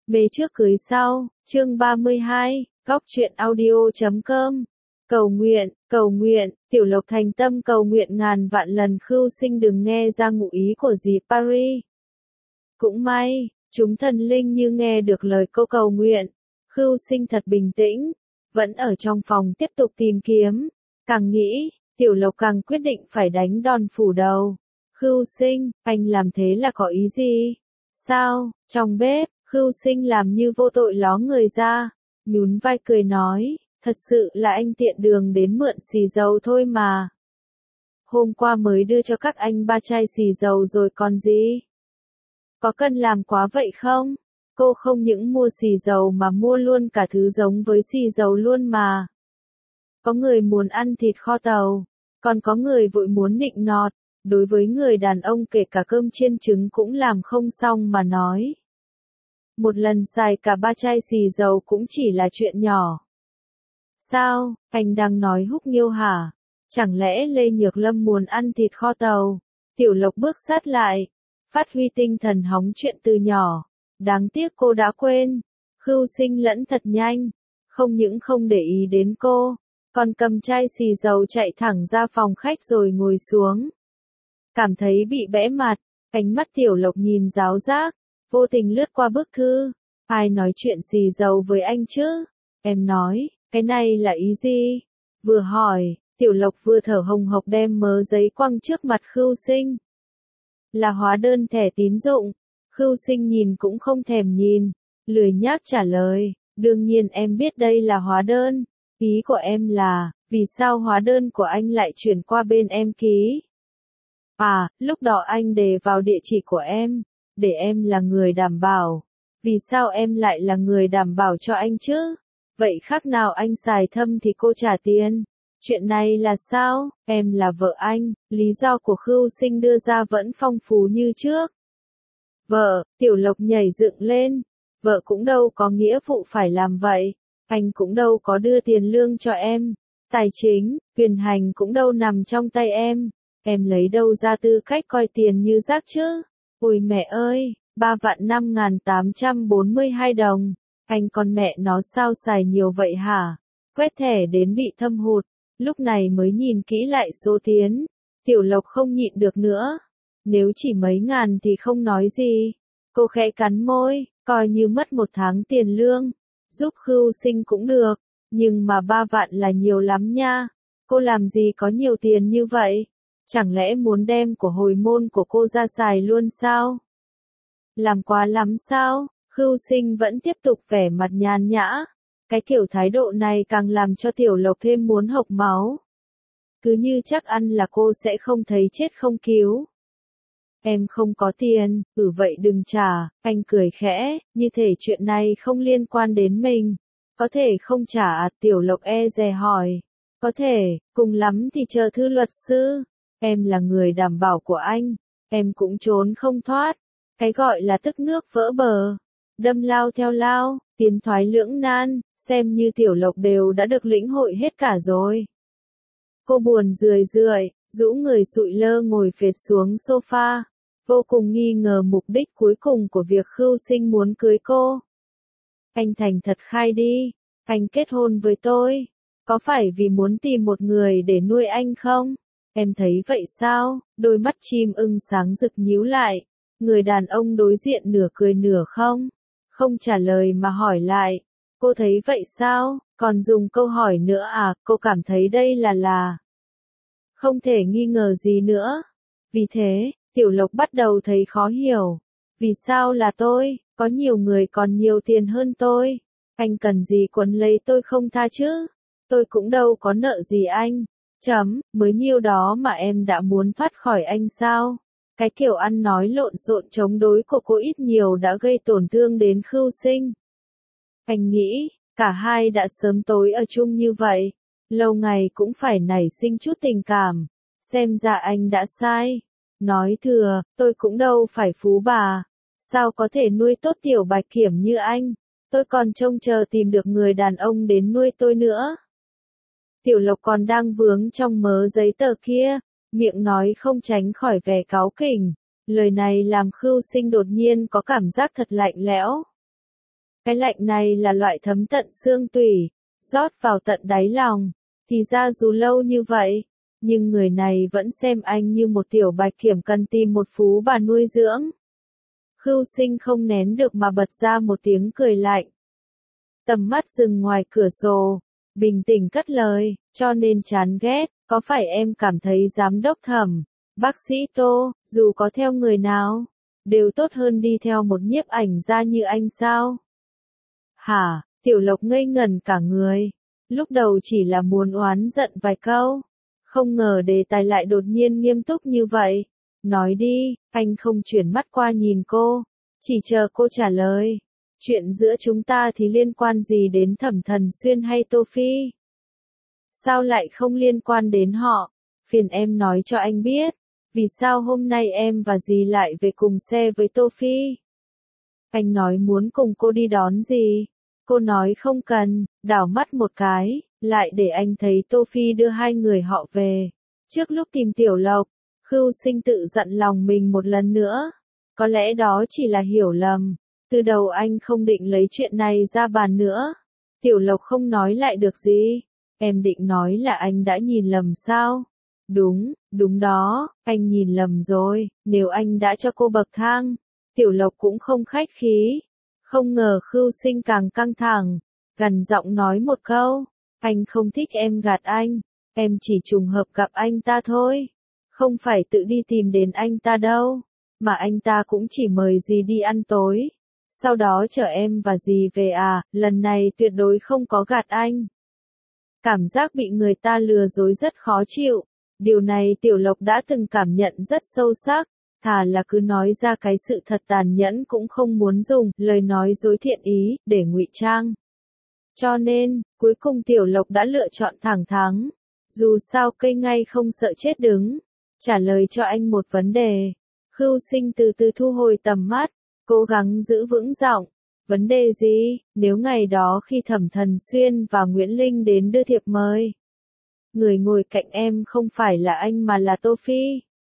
Mê trước cưới sau, chương 32, góc truyện audio.com. Cầu nguyện, Tiểu Lộc thành tâm cầu nguyện ngàn vạn lần Khưu Sinh đừng nghe ra ngụ ý của dì Paris. Cũng may, chúng thần linh như nghe được lời cô cầu nguyện. Khưu Sinh thật bình tĩnh, vẫn ở trong phòng tiếp tục tìm kiếm. Càng nghĩ, Tiểu Lộc càng quyết định phải đánh đòn phủ đầu. Khưu Sinh, anh làm thế là có ý gì? Sao? Trong bếp, Khưu Sinh làm như vô tội ló người ra, nhún vai cười nói, thật sự là anh tiện đường đến mượn xì dầu thôi mà. Hôm qua mới đưa cho các anh 3 chai xì dầu rồi còn gì? Có cần làm quá vậy không? Cô không những mua xì dầu mà mua luôn cả thứ giống với xì dầu luôn mà. Có người muốn ăn thịt kho tàu, còn có người vội muốn nịnh nọt, đối với người đàn ông kể cả cơm chiên trứng cũng làm không xong mà nói. Một lần xài cả 3 chai xì dầu cũng chỉ là chuyện nhỏ. Sao, anh đang nói húc nghiêu hả? Chẳng lẽ Lê Nhược Lâm muốn ăn thịt kho tàu? Tiểu Lộc bước sát lại, phát huy tinh thần hóng chuyện từ nhỏ. Đáng tiếc cô đã quên. Khưu Sinh lẫn thật nhanh, không những không để ý đến cô, còn cầm chai xì dầu chạy thẳng ra phòng khách rồi ngồi xuống. Cảm thấy bị bẽ mặt, ánh mắt Tiểu Lộc nhìn giáo giác, vô tình lướt qua bức thư. Ai nói chuyện xì dầu với anh chứ? Em nói, cái này là ý gì? Vừa hỏi, Tiểu Lộc vừa thở hồng hộc đem mớ giấy quăng trước mặt Khưu Sinh. Là hóa đơn thẻ tín dụng. Khưu Sinh nhìn cũng không thèm nhìn, lười nhác trả lời, đương nhiên em biết đây là hóa đơn. Ý của em là, vì sao hóa đơn của anh lại chuyển qua bên em ký? À, lúc đó anh đề vào địa chỉ của em, để em là người đảm bảo. Vì sao em lại là người đảm bảo cho anh chứ? Vậy khác nào anh xài thâm thì cô trả tiền? Chuyện này là sao? Em là vợ anh, lý do của Khưu Sinh đưa ra vẫn phong phú như trước. Vợ, Tiểu Lộc nhảy dựng lên. Vợ cũng đâu có nghĩa vụ phải làm vậy. Anh cũng đâu có đưa tiền lương cho em. Tài chính, quyền hành cũng đâu nằm trong tay em. Em lấy đâu ra tư cách coi tiền như rác chứ? Ôi mẹ ơi, 3.005.842 đồng. Anh con mẹ nó sao xài nhiều vậy hả? Quét thẻ đến bị thâm hụt. Lúc này mới nhìn kỹ lại số tiền. Tiểu Lộc không nhịn được nữa. Nếu chỉ mấy ngàn thì không nói gì. Cô khẽ cắn môi, coi như mất 1 tháng tiền lương. Giúp Khưu Sinh cũng được. Nhưng mà 3 vạn là nhiều lắm nha. Cô làm gì có nhiều tiền như vậy? Chẳng lẽ muốn đem của hồi môn của cô ra xài luôn sao? Làm quá lắm sao? Khưu Sinh vẫn tiếp tục vẻ mặt nhàn nhã. Cái kiểu thái độ này càng làm cho Tiểu Lộc thêm muốn hộc máu. Cứ như chắc ăn là cô sẽ không thấy chết không cứu. Em không có tiền, vậy đừng trả, anh cười khẽ, như thể chuyện này không liên quan đến mình. Có thể không trả à? Tiểu Lộc e dè hỏi. Có thể, cùng lắm thì chờ thư luật sư. Em là người đảm bảo của anh, em cũng trốn không thoát. Cái gọi là tức nước vỡ bờ, đâm lao theo lao, tiến thoái lưỡng nan, xem như Tiểu Lộc đều đã được lĩnh hội hết cả rồi. Cô buồn rười rượi, rũ người sụi lơ ngồi phệt xuống sofa, vô cùng nghi ngờ mục đích cuối cùng của việc Khưu Sinh muốn cưới cô. Anh thành thật khai đi, anh kết hôn với tôi, có phải vì muốn tìm một người để nuôi anh không? Em thấy vậy sao? Đôi mắt chim ưng sáng rực nhíu lại, người đàn ông đối diện nửa cười nửa không trả lời mà hỏi lại. Cô thấy vậy sao? Còn dùng câu hỏi nữa à? Cô cảm thấy đây là không thể nghi ngờ gì nữa. Vì thế, Tiểu Lộc bắt đầu thấy khó hiểu. Vì sao là tôi? Có nhiều người còn nhiều tiền hơn tôi. Anh cần gì quấn lấy tôi không tha chứ? Tôi cũng đâu có nợ gì anh. Mới nhiêu đó mà em đã muốn thoát khỏi anh sao? Cái kiểu ăn nói lộn xộn chống đối của cô ít nhiều đã gây tổn thương đến Khưu Sinh. Anh nghĩ, cả hai đã sớm tối ở chung như vậy, lâu ngày cũng phải nảy sinh chút tình cảm. Xem ra anh đã sai. Nói thừa, tôi cũng đâu phải phú bà. Sao có thể nuôi tốt Tiểu Bạch Kiểm như anh? Tôi còn trông chờ tìm được người đàn ông đến nuôi tôi nữa. Tiểu Lộc còn đang vướng trong mớ giấy tờ kia, miệng nói không tránh khỏi vẻ cáu kỉnh. Lời này làm Khưu Sinh đột nhiên có cảm giác thật lạnh lẽo. Cái lạnh này là loại thấm tận xương tủy, rót vào tận đáy lòng. Thì ra dù lâu như vậy, nhưng người này vẫn xem anh như một tiểu bạch kiểm cần tìm một phú bà nuôi dưỡng. Khưu Sinh không nén được mà bật ra một tiếng cười lạnh. Tầm mắt dừng ngoài cửa sổ, bình tĩnh cất lời, cho nên chán ghét, có phải em cảm thấy giám đốc Thẩm, bác sĩ Tô, dù có theo người nào, đều tốt hơn đi theo một nhiếp ảnh gia như anh sao? Hả, Tiểu Lộc ngây ngẩn cả người, lúc đầu chỉ là muốn oán giận vài câu, không ngờ đề tài lại đột nhiên nghiêm túc như vậy. Nói đi, anh không chuyển mắt qua nhìn cô, chỉ chờ cô trả lời. Chuyện giữa chúng ta thì liên quan gì đến Thẩm Thần Xuyên hay Tô Phi? Sao lại không liên quan đến họ? Phiền em nói cho anh biết, vì sao hôm nay em và dì lại về cùng xe với Tô Phi? Anh nói muốn cùng cô đi đón gì? Cô nói không cần, đảo mắt một cái, lại để anh thấy Tô Phi đưa hai người họ về. Trước lúc tìm Tiểu Lộc, Khưu Sinh tự dặn lòng mình một lần nữa. Có lẽ đó chỉ là hiểu lầm. Từ đầu anh không định lấy chuyện này ra bàn nữa. Tiểu Lộc không nói lại được gì. Em định nói là anh đã nhìn lầm sao? Đúng, đúng đó, anh nhìn lầm rồi. Nếu anh đã cho cô bậc thang, Tiểu Lộc cũng không khách khí. Không ngờ Khưu Sinh càng căng thẳng, gằn giọng nói một câu. Anh không thích em gạt anh. Em chỉ trùng hợp gặp anh ta thôi. Không phải tự đi tìm đến anh ta đâu. Mà anh ta cũng chỉ mời dì đi ăn tối. Sau đó chở em và dì về à, lần này tuyệt đối không có gạt anh. Cảm giác bị người ta lừa dối rất khó chịu. Điều này Tiểu Lộc đã từng cảm nhận rất sâu sắc. Thà là cứ nói ra cái sự thật tàn nhẫn cũng không muốn dùng lời nói dối thiện ý để ngụy trang. Cho nên, cuối cùng Tiểu Lộc đã lựa chọn thẳng thắn. Dù sao cây ngay không sợ chết đứng. Trả lời cho anh một vấn đề. Khưu Sinh từ từ thu hồi tầm mắt, cố gắng giữ vững giọng. Vấn đề gì? Nếu ngày đó khi Thẩm Thần Xuyên và Nguyễn Linh đến đưa thiệp mời, người ngồi cạnh em không phải là anh mà là Tô Phi,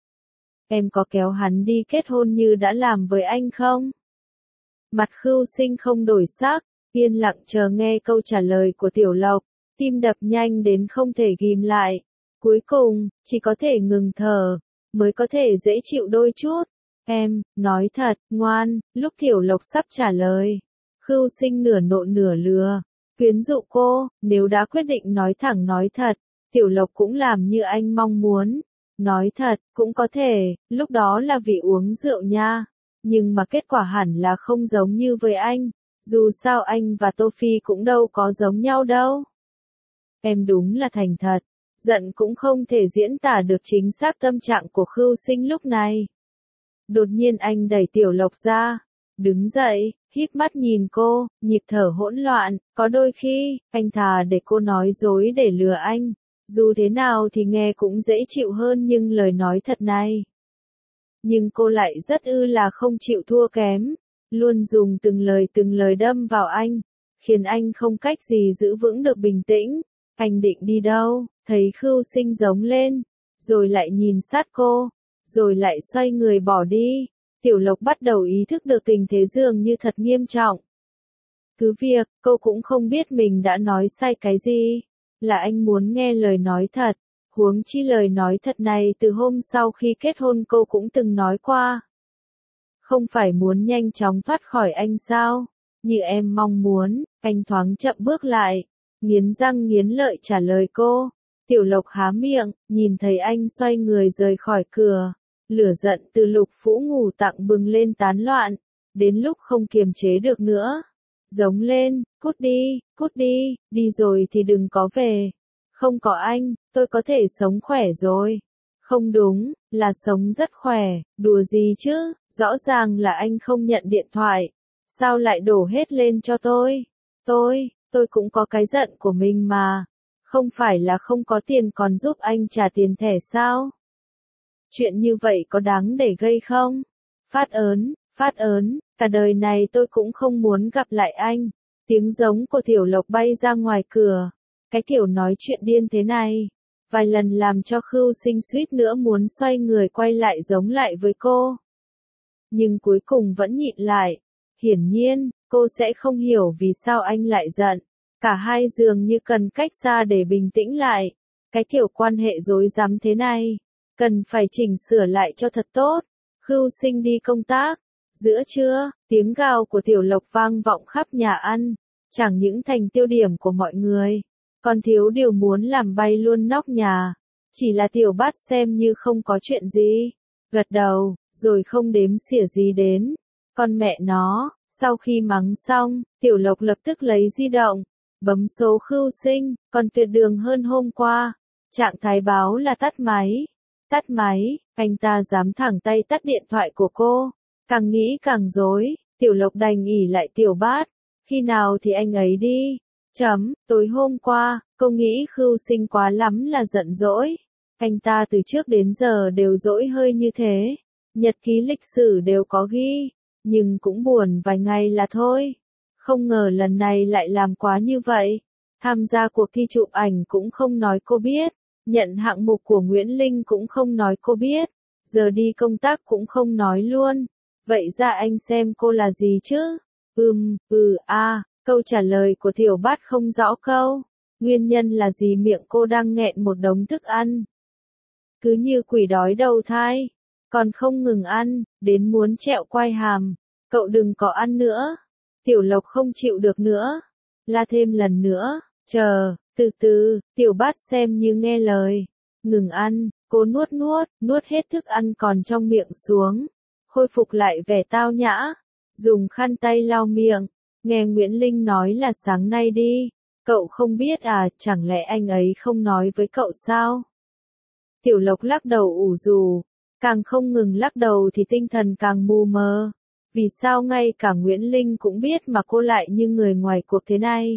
em có kéo hắn đi kết hôn như đã làm với anh không? Mặt Khưu Sinh không đổi sắc, yên lặng chờ nghe câu trả lời của Tiểu Lộc, tim đập nhanh đến không thể ghim lại. Cuối cùng, chỉ có thể ngừng thở, mới có thể dễ chịu đôi chút. Em, nói thật, ngoan, lúc Tiểu Lộc sắp trả lời. Khưu Sinh nửa nộ nửa lừa, khuyến dụ cô, nếu đã quyết định nói thẳng nói thật, Tiểu Lộc cũng làm như anh mong muốn. Nói thật, cũng có thể, lúc đó là vì uống rượu nha. Nhưng mà kết quả hẳn là không giống như với anh. Dù sao anh và Tô Phi cũng đâu có giống nhau đâu. Em đúng là thành thật. Giận cũng không thể diễn tả được chính xác tâm trạng của Khưu Sinh lúc này. Đột nhiên anh đẩy Tiểu Lộc ra, đứng dậy, híp mắt nhìn cô, nhịp thở hỗn loạn, có đôi khi, anh thà để cô nói dối để lừa anh. Dù thế nào thì nghe cũng dễ chịu hơn nhưng lời nói thật này. Nhưng cô lại rất là không chịu thua kém, luôn dùng từng lời đâm vào anh, khiến anh không cách gì giữ vững được bình tĩnh. Anh định đi đâu, thấy Khưu Sinh giống lên, rồi lại nhìn sát cô, rồi lại xoay người bỏ đi. Tiểu Lộc bắt đầu ý thức được tình thế dường như thật nghiêm trọng. Cứ việc, cô cũng không biết mình đã nói sai cái gì. Là anh muốn nghe lời nói thật. Huống chi lời nói thật này từ hôm sau khi kết hôn cô cũng từng nói qua. Không phải muốn nhanh chóng thoát khỏi anh sao? Như em mong muốn, anh thoáng chậm bước lại. Nghiến răng nghiến lợi trả lời cô. Tiểu Lộc há miệng, nhìn thấy anh xoay người rời khỏi cửa. Lửa giận từ Lục Phũ ngủ tặng bừng lên tán loạn. Đến lúc không kiềm chế được nữa. Giống lên, cút đi, đi rồi thì đừng có về. Không có anh, tôi có thể sống khỏe rồi. Không đúng, là sống rất khỏe, đùa gì chứ, rõ ràng là anh không nhận điện thoại. Sao lại đổ hết lên cho tôi? Tôi cũng có cái giận của mình mà. Không phải là không có tiền còn giúp anh trả tiền thẻ sao? Chuyện như vậy có đáng để gây không? Phát ớn, cả đời này tôi cũng không muốn gặp lại anh. Tiếng giống của Tiểu Lộc bay ra ngoài cửa. Cái kiểu nói chuyện điên thế này, vài lần làm cho Khưu Sinh suýt nữa muốn xoay người quay lại giống lại với cô. Nhưng cuối cùng vẫn nhịn lại. Hiển nhiên, cô sẽ không hiểu vì sao anh lại giận. Cả hai dường như cần cách xa để bình tĩnh lại. Cái kiểu quan hệ rối rắm thế này, cần phải chỉnh sửa lại cho thật tốt. Khưu Sinh đi công tác. Giữa trưa, tiếng gào của Tiểu Lộc vang vọng khắp nhà ăn, chẳng những thành tiêu điểm của mọi người, còn thiếu điều muốn làm bay luôn nóc nhà. Chỉ là Tiểu Bát xem như không có chuyện gì, gật đầu, rồi không đếm xỉa gì đến. Con mẹ nó, sau khi mắng xong, Tiểu Lộc lập tức lấy di động, bấm số Khưu Sinh, còn tuyệt đường hơn hôm qua. Trạng thái báo là tắt máy. Tắt máy, anh ta dám thẳng tay tắt điện thoại của cô. Càng nghĩ càng rối, Tiểu Lộc đành ỉ lại Tiểu Bát. Khi nào thì anh ấy đi. Tối hôm qua, cô nghĩ Khưu Sinh quá lắm là giận dỗi. Anh ta từ trước đến giờ đều dỗi hơi như thế. Nhật ký lịch sử đều có ghi, nhưng cũng buồn vài ngày là thôi. Không ngờ lần này lại làm quá như vậy. Tham gia cuộc thi chụp ảnh cũng không nói cô biết. Nhận hạng mục của Nguyễn Linh cũng không nói cô biết. Giờ đi công tác cũng không nói luôn. Vậy ra anh xem cô là gì chứ? Câu trả lời của Tiểu Bát không rõ câu. Nguyên nhân là gì miệng cô đang nghẹn một đống thức ăn. Cứ như quỷ đói đầu thai. Còn không ngừng ăn, đến muốn trẹo quai hàm. Cậu đừng có ăn nữa. Tiểu Lộc không chịu được nữa. La thêm lần nữa. Chờ, từ từ, Tiểu Bát xem như nghe lời. Ngừng ăn, cô nuốt hết thức ăn còn trong miệng xuống. Khôi phục lại vẻ tao nhã. Dùng khăn tay lau miệng. Nghe Nguyễn Linh nói là sáng nay đi. Cậu không biết à, chẳng lẽ anh ấy không nói với cậu sao? Tiểu Lộc lắc đầu ủ rù. Càng không ngừng lắc đầu thì tinh thần càng mù mờ. Vì sao ngay cả Nguyễn Linh cũng biết mà cô lại như người ngoài cuộc thế này?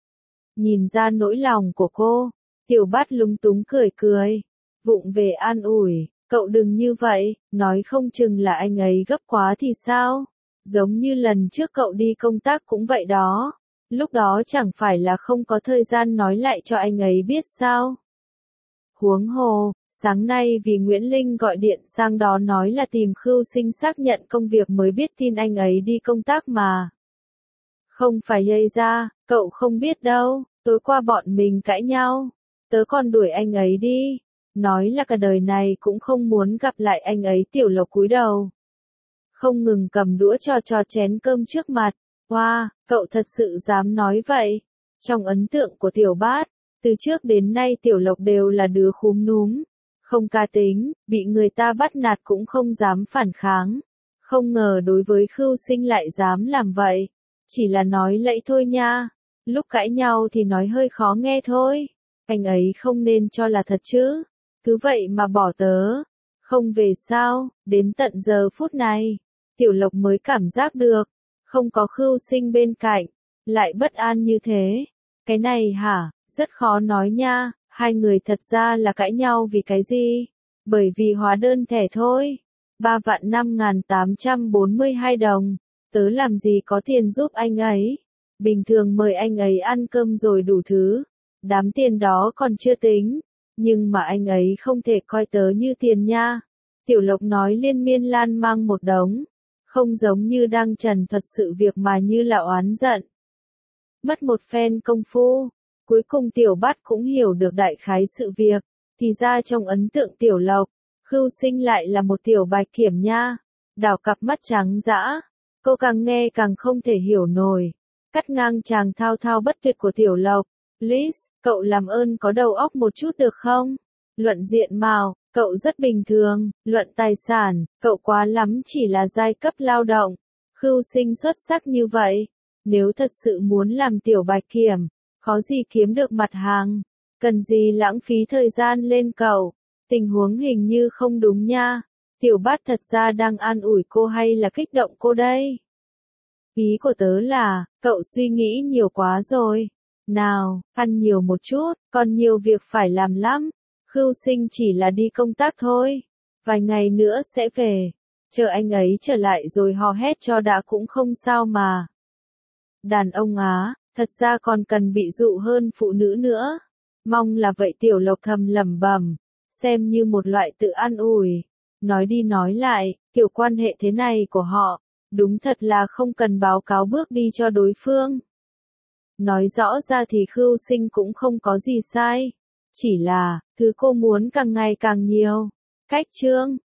Nhìn ra nỗi lòng của cô, Tiểu Bát lúng túng cười. Vụng về an ủi, cậu đừng như vậy, nói không chừng là anh ấy gấp quá thì sao? Giống như lần trước cậu đi công tác cũng vậy đó. Lúc đó chẳng phải là không có thời gian nói lại cho anh ấy biết sao? Huống hồ, sáng nay vì Nguyễn Linh gọi điện sang đó nói là tìm Khưu Sinh xác nhận công việc mới biết tin anh ấy đi công tác mà. Không phải gây ra, cậu không biết đâu, tối qua bọn mình cãi nhau. Tớ còn đuổi anh ấy đi. Nói là cả đời này cũng không muốn gặp lại anh ấy. Tiểu Lộc cúi đầu. Không ngừng cầm đũa cho chén cơm trước mặt. Wow, cậu thật sự dám nói vậy. Trong ấn tượng của Tiểu Bát, từ trước đến nay Tiểu Lộc đều là đứa khúm núm. Không cá tính, bị người ta bắt nạt cũng không dám phản kháng. Không ngờ đối với Khưu Sinh lại dám làm vậy. Chỉ là nói lẫy thôi nha. Lúc cãi nhau thì nói hơi khó nghe thôi. Anh ấy không nên cho là thật chứ. Cứ vậy mà bỏ tớ. Không về sao, đến tận giờ phút này. Tiểu Lộc mới cảm giác được. Không có Khưu Sinh bên cạnh. Lại bất an như thế. Cái này hả, rất khó nói nha. Hai người thật ra là cãi nhau vì cái gì? Bởi vì hóa đơn thẻ thôi. 3.5.842 đồng. Tớ làm gì có tiền giúp anh ấy. Bình thường mời anh ấy ăn cơm rồi đủ thứ. Đám tiền đó còn chưa tính. Nhưng mà anh ấy không thể coi tớ như tiền nha. Tiểu Lộc nói liên miên lan mang một đống. Không giống như đang trần thuật sự việc mà như là oán giận. Mất một phen công phu. Cuối cùng Tiểu Bát cũng hiểu được đại khái sự việc. Thì ra trong ấn tượng Tiểu Lộc, Khưu Sinh lại là một tiểu bạch kiểm nha. Đảo cặp mắt trắng dã. Cô càng nghe càng không thể hiểu nổi. Cắt ngang chàng thao thao bất tuyệt của Tiểu Lộc. Liz, cậu làm ơn có đầu óc một chút được không? Luận diện mạo, cậu rất bình thường. Luận tài sản, cậu quá lắm chỉ là giai cấp lao động. Khưu Sinh xuất sắc như vậy. Nếu thật sự muốn làm tiểu bạch kiểm, khó gì kiếm được mặt hàng. Cần gì lãng phí thời gian lên cậu. Tình huống hình như không đúng nha. Tiểu Bát thật ra đang an ủi cô hay là kích động cô đây? Ý của tớ là, cậu suy nghĩ nhiều quá rồi. Nào, ăn nhiều một chút, còn nhiều việc phải làm lắm. Khưu Sinh chỉ là đi công tác thôi. Vài ngày nữa sẽ về. Chờ anh ấy trở lại rồi hò hét cho đã cũng không sao mà. Đàn ông á, thật ra còn cần bị dụ hơn phụ nữ nữa. Mong là vậy. Tiểu Lộc thầm lẩm bẩm, xem như một loại tự an ủi. Nói đi nói lại, kiểu quan hệ thế này của họ, Đúng thật là không cần báo cáo bước đi cho đối phương. Nói rõ ra thì Khưu Sinh cũng không có gì sai. Chỉ là, thứ cô muốn càng ngày càng nhiều. Cách chương